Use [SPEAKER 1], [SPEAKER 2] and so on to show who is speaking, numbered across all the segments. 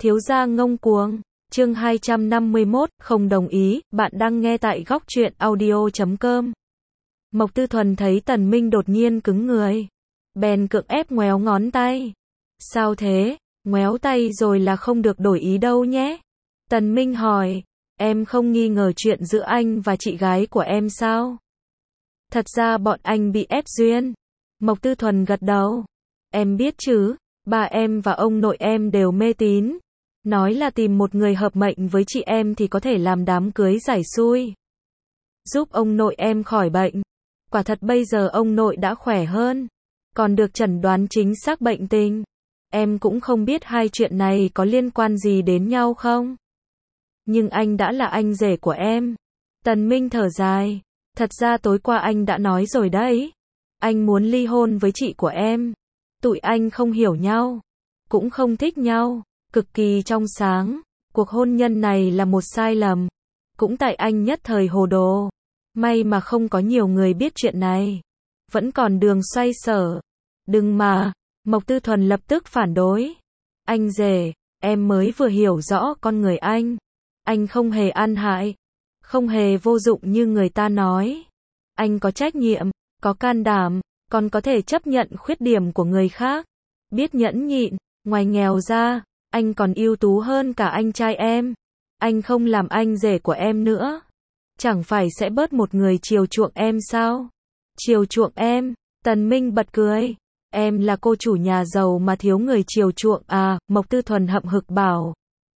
[SPEAKER 1] Thiếu gia ngông cuồng. Chương 251, không đồng ý, bạn đang nghe tại góc truyện audio.com. Mộc Tư Thuần thấy Tần Minh đột nhiên cứng người. Bèn cưỡng ép ngoéo ngón tay. Sao thế? Ngoéo tay rồi là không được đổi ý đâu nhé. Tần Minh hỏi, em không nghi ngờ chuyện giữa anh và chị gái của em sao? Thật ra bọn anh bị ép duyên. Mộc Tư Thuần gật đầu. Em biết chứ, ba em và ông nội em đều mê tín. Nói là tìm một người hợp mệnh với chị em thì có thể làm đám cưới giải xui. Giúp ông nội em khỏi bệnh. Quả thật bây giờ ông nội đã khỏe hơn. Còn được chẩn đoán chính xác bệnh tình. Em cũng không biết hai chuyện này có liên quan gì đến nhau không? Nhưng anh đã là anh rể của em. Tần Minh thở dài. Thật ra tối qua anh đã nói rồi đấy. Anh muốn ly hôn với chị của em. Tụi anh không hiểu nhau. Cũng không thích nhau. Cực kỳ trong sáng. Cuộc hôn nhân này là một sai lầm. Cũng tại anh nhất thời hồ đồ. May mà không có nhiều người biết chuyện này. Vẫn còn đường xoay sở. Đừng mà. Mộc Tư Thuần lập tức phản đối. Anh rể, em mới vừa hiểu rõ con người anh. Anh không hề ăn hại. Không hề vô dụng như người ta nói. Anh có trách nhiệm, có can đảm, còn có thể chấp nhận khuyết điểm của người khác. Biết nhẫn nhịn, ngoài nghèo ra, anh còn ưu tú hơn cả anh trai em. Anh không làm anh rể của em nữa. Chẳng phải sẽ bớt một người chiều chuộng em sao? Chiều chuộng em? Tần Minh bật cười. Em là cô chủ nhà giàu mà thiếu người chiều chuộng à? Mộc Tư Thuần hậm hực bảo.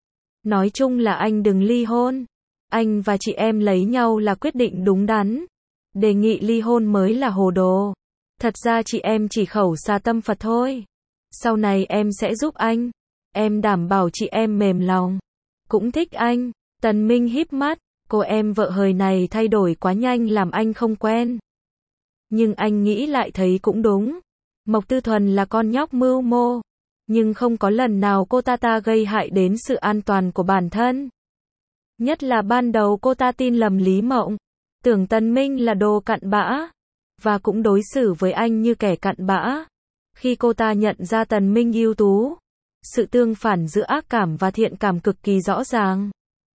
[SPEAKER 1] Nói chung là anh đừng ly hôn. Anh và chị em lấy nhau là quyết định đúng đắn. Đề nghị ly hôn mới là hồ đồ. Thật ra chị em chỉ khẩu xa tâm Phật thôi. Sau này em sẽ giúp anh. Em đảm bảo chị em mềm lòng. Cũng thích anh. Tần Minh híp mắt. Cô em vợ hời này thay đổi quá nhanh làm anh không quen. Nhưng anh nghĩ lại thấy cũng đúng. Mộc Tư Thuần là con nhóc mưu mô. Nhưng không có lần nào cô ta gây hại đến sự an toàn của bản thân. Nhất là ban đầu cô ta tin lầm Lý Mộng. Tưởng Tần Minh là đồ cặn bã. Và cũng đối xử với anh như kẻ cặn bã. Khi cô ta nhận ra Tần Minh ưu tú. Sự tương phản giữa ác cảm và thiện cảm cực kỳ rõ ràng.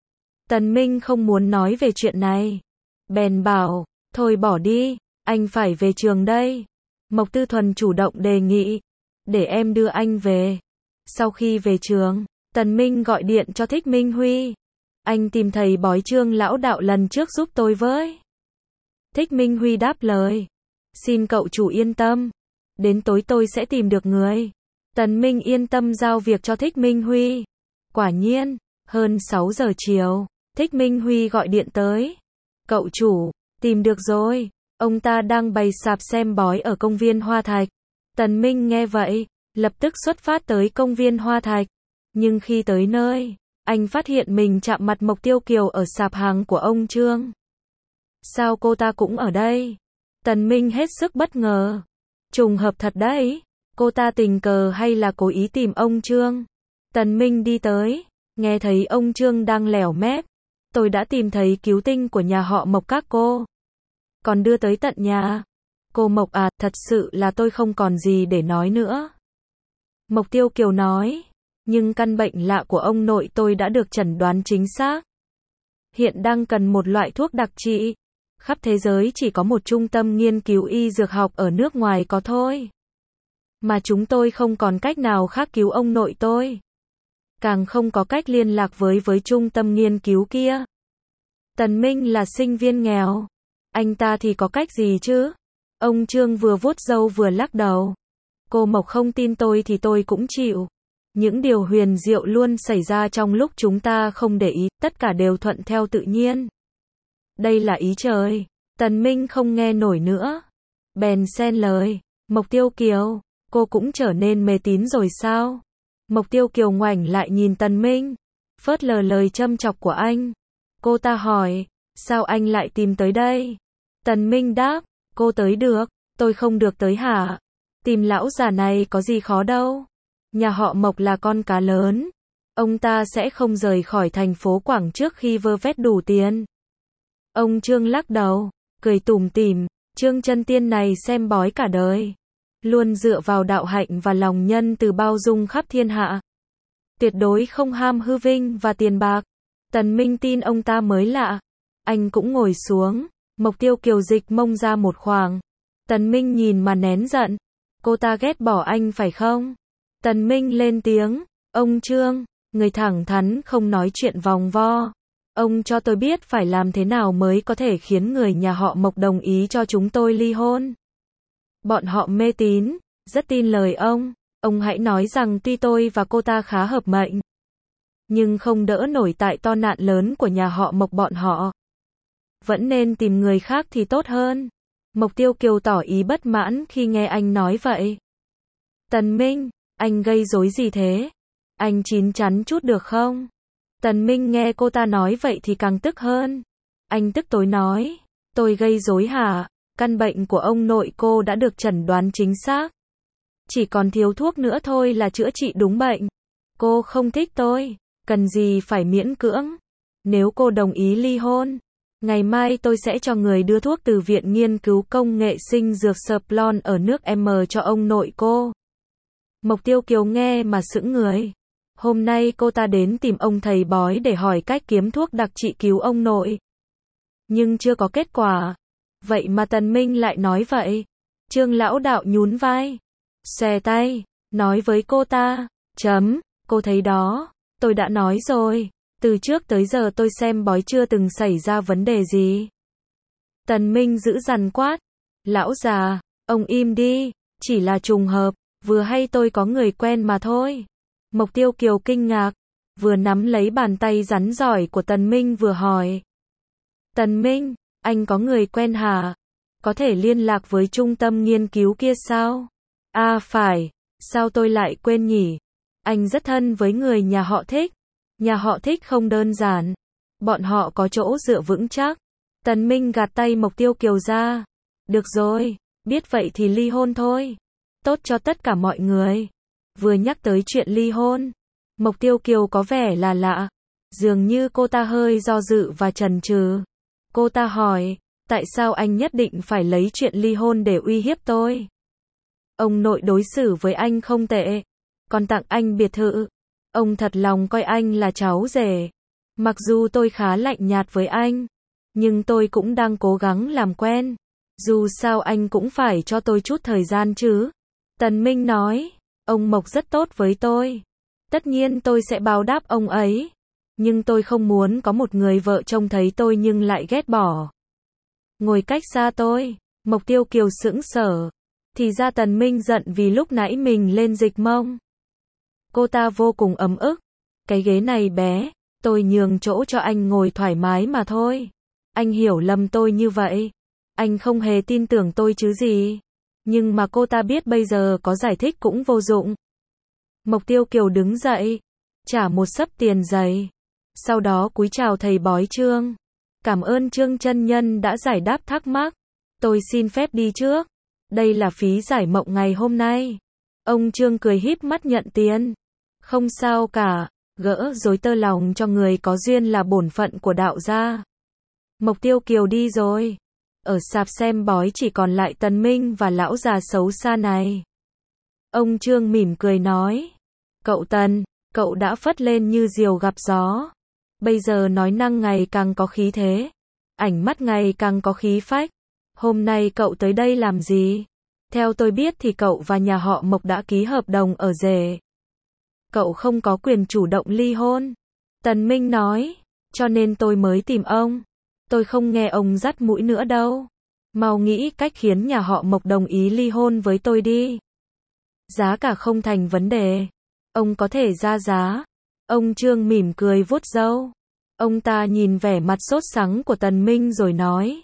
[SPEAKER 1] Tần Minh không muốn nói về chuyện này. Bèn bảo, thôi bỏ đi, anh phải về trường đây. Mộc Tư Thuần chủ động đề nghị. Để em đưa anh về. Sau khi về trường, Tần Minh gọi điện cho Thích Minh Huy. Anh tìm thầy bói Trương lão đạo lần trước giúp tôi với. Thích Minh Huy đáp lời. Xin cậu chủ yên tâm. Đến tối tôi sẽ tìm được người. Tần Minh yên tâm giao việc cho Thích Minh Huy. Quả nhiên, hơn 6 giờ chiều, Thích Minh Huy gọi điện tới. Cậu chủ, tìm được rồi. Ông ta đang bày sạp xem bói ở công viên Hoa Thạch. Tần Minh nghe vậy, lập tức xuất phát tới công viên Hoa Thạch. Nhưng khi tới nơi, anh phát hiện mình chạm mặt Mộc Tiêu Kiều ở sạp hàng của ông Trương. Sao cô ta cũng ở đây? Tần Minh hết sức bất ngờ. Trùng hợp thật đấy. Cô ta tình cờ hay là cố ý tìm ông Trương? Tần Minh đi tới, nghe thấy ông Trương đang lẻo mép. Tôi đã tìm thấy cứu tinh của nhà họ Mộc các cô. Còn đưa tới tận nhà. Cô Mộc à, thật sự là tôi không còn gì để nói nữa. Mộc Tiêu Kiều nói. Nhưng căn bệnh lạ của ông nội tôi đã được chẩn đoán chính xác. Hiện đang cần một loại thuốc đặc trị. Khắp thế giới chỉ có một trung tâm nghiên cứu y dược học ở nước ngoài có thôi. Mà chúng tôi không còn cách nào khác cứu ông nội tôi. Càng không có cách liên lạc với trung tâm nghiên cứu kia. Tần Minh là sinh viên nghèo. Anh ta thì có cách gì chứ? Ông Trương vừa vuốt râu vừa lắc đầu. Cô Mộc không tin tôi thì tôi cũng chịu. Những điều huyền diệu luôn xảy ra trong lúc chúng ta không để ý, tất cả đều thuận theo tự nhiên. Đây là ý trời. Tần Minh không nghe nổi nữa. Bèn xen lời. Mộc Tiêu Kiều, cô cũng trở nên mê tín rồi sao? Mộc Tiêu Kiều ngoảnh lại nhìn Tần Minh. Phớt lờ lời châm chọc của anh. Cô ta hỏi, sao anh lại tìm tới đây? Tần Minh đáp, cô tới được, tôi không được tới hả? Tìm lão già này có gì khó đâu. Nhà họ Mộc là con cá lớn. Ông ta sẽ không rời khỏi thành phố Quảng trước khi vơ vét đủ tiền. Ông Trương lắc đầu, cười tủm tỉm. Trương chân tiên này xem bói cả đời. Luôn dựa vào đạo hạnh và lòng nhân từ bao dung khắp thiên hạ. tuyệt đối không ham hư vinh và tiền bạc. Tần Minh tin ông ta mới lạ. Anh cũng ngồi xuống, Mộc Tiêu Kiều dịch mông ra một khoảng. Tần Minh nhìn mà nén giận. Cô ta ghét bỏ anh phải không? Tần Minh lên tiếng, ông Trương, người thẳng thắn không nói chuyện vòng vo. Ông cho tôi biết phải làm thế nào mới có thể khiến người nhà họ Mộc đồng ý cho chúng tôi ly hôn. Bọn họ mê tín, rất tin lời ông. Ông hãy nói rằng tuy tôi và cô ta khá hợp mệnh, nhưng không đỡ nổi tại to nạn lớn của nhà họ Mộc bọn họ. Vẫn nên tìm người khác thì tốt hơn. Mộc Tiêu Kiều tỏ ý bất mãn khi nghe anh nói vậy. Tần Minh, anh gây rối gì thế? Anh chín chắn chút được không? Tần Minh nghe cô ta nói vậy thì càng tức hơn. Anh tức tối nói, tôi gây rối hả? Căn bệnh của ông nội cô đã được chẩn đoán chính xác. Chỉ còn thiếu thuốc nữa thôi là chữa trị đúng bệnh. Cô không thích tôi, cần gì phải miễn cưỡng. Nếu cô đồng ý ly hôn, ngày mai tôi sẽ cho người đưa thuốc từ Viện Nghiên cứu Công nghệ Sinh dược Splon ở nước M cho ông nội cô. Mộc Tiêu Kiều nghe mà sững người. Hôm nay cô ta đến tìm ông thầy bói để hỏi cách kiếm thuốc đặc trị cứu ông nội. Nhưng chưa có kết quả. Vậy mà Tần Minh lại nói vậy. Trương lão đạo nhún vai, xòe tay, nói với cô ta, cô thấy đó, tôi đã nói rồi, từ trước tới giờ tôi xem bói chưa từng xảy ra vấn đề gì. Tần Minh giữ dằn quát, lão già, ông im đi, chỉ là trùng hợp, vừa hay tôi có người quen mà thôi. Mộc Tiêu Kiều kinh ngạc, vừa nắm lấy bàn tay rắn giỏi của Tần Minh vừa hỏi. Tần Minh, anh có người quen hả? Có thể liên lạc với trung tâm nghiên cứu kia sao? À phải, sao tôi lại quên nhỉ? Anh rất thân với người nhà họ Thích. Nhà họ Thích không đơn giản. Bọn họ có chỗ dựa vững chắc. Tần Minh gạt tay Mộc Tiêu Kiều ra. Được rồi, biết vậy thì ly hôn thôi. Tốt cho tất cả mọi người. Vừa nhắc tới chuyện ly hôn, Mộc Tiêu Kiều có vẻ là lạ. Dường như cô ta hơi do dự và chần chừ. Cô ta hỏi, tại sao anh nhất định phải lấy chuyện ly hôn để uy hiếp tôi? Ông nội đối xử với anh không tệ, còn tặng anh biệt thự. Ông thật lòng coi anh là cháu rể. Mặc dù tôi khá lạnh nhạt với anh, nhưng tôi cũng đang cố gắng làm quen. Dù sao anh cũng phải cho tôi chút thời gian chứ. Tần Minh nói, ông Mộc rất tốt với tôi. Tất nhiên tôi sẽ báo đáp ông ấy. Nhưng tôi không muốn có một người vợ trông thấy tôi nhưng lại ghét bỏ. Ngồi cách xa tôi, Mộc Tiêu Kiều sững sờ. Thì ra Tần Minh giận vì lúc nãy mình lên dịch mông. Cô ta vô cùng ấm ức. Cái ghế này bé, tôi nhường chỗ cho anh ngồi thoải mái mà thôi. Anh hiểu lầm tôi như vậy. Anh không hề tin tưởng tôi chứ gì. Nhưng mà cô ta biết bây giờ có giải thích cũng vô dụng. Mộc Tiêu Kiều đứng dậy, trả một xấp tiền giấy. Sau đó cúi chào thầy bói Trương. Cảm ơn Trương chân nhân đã giải đáp thắc mắc. Tôi xin phép đi trước. Đây là phí giải mộng ngày hôm nay. Ông Trương cười híp mắt nhận tiền. Không sao cả, gỡ rối tơ lòng cho người có duyên là bổn phận của đạo gia. Mộc Tiêu Kiều đi rồi. Ở sạp xem bói chỉ còn lại Tần Minh và lão già xấu xa này. Ông Trương mỉm cười nói. Cậu Tần, cậu đã phất lên như diều gặp gió. Bây giờ nói năng ngày càng có khí thế. Ảnh mắt ngày càng có khí phách. Hôm nay cậu tới đây làm gì? Theo tôi biết thì cậu và nhà họ Mộc đã ký hợp đồng ở rể. Cậu không có quyền chủ động ly hôn. Tần Minh nói. Cho nên tôi mới tìm ông. Tôi không nghe ông dắt mũi nữa đâu. Mau nghĩ cách khiến nhà họ Mộc đồng ý ly hôn với tôi đi. Giá cả không thành vấn đề. Ông có thể ra giá. Ông Trương mỉm cười vuốt râu. Ông ta nhìn vẻ mặt sốt sắng của Tần Minh rồi nói.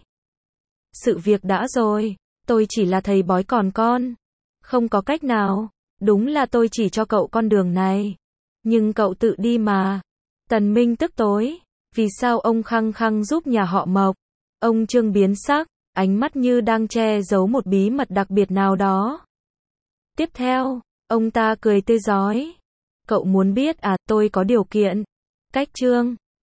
[SPEAKER 1] Sự việc đã rồi. Tôi chỉ là thầy bói còn con. Không có cách nào. Đúng là tôi chỉ cho cậu con đường này. Nhưng cậu tự đi mà. Tần Minh tức tối. Vì sao ông khăng khăng giúp nhà họ Mộc? Ông Trương biến sắc. Ánh mắt như đang che giấu một bí mật đặc biệt nào đó. Tiếp theo, ông ta cười tươi rói. Cậu muốn biết à, tôi có điều kiện. Cách Trương.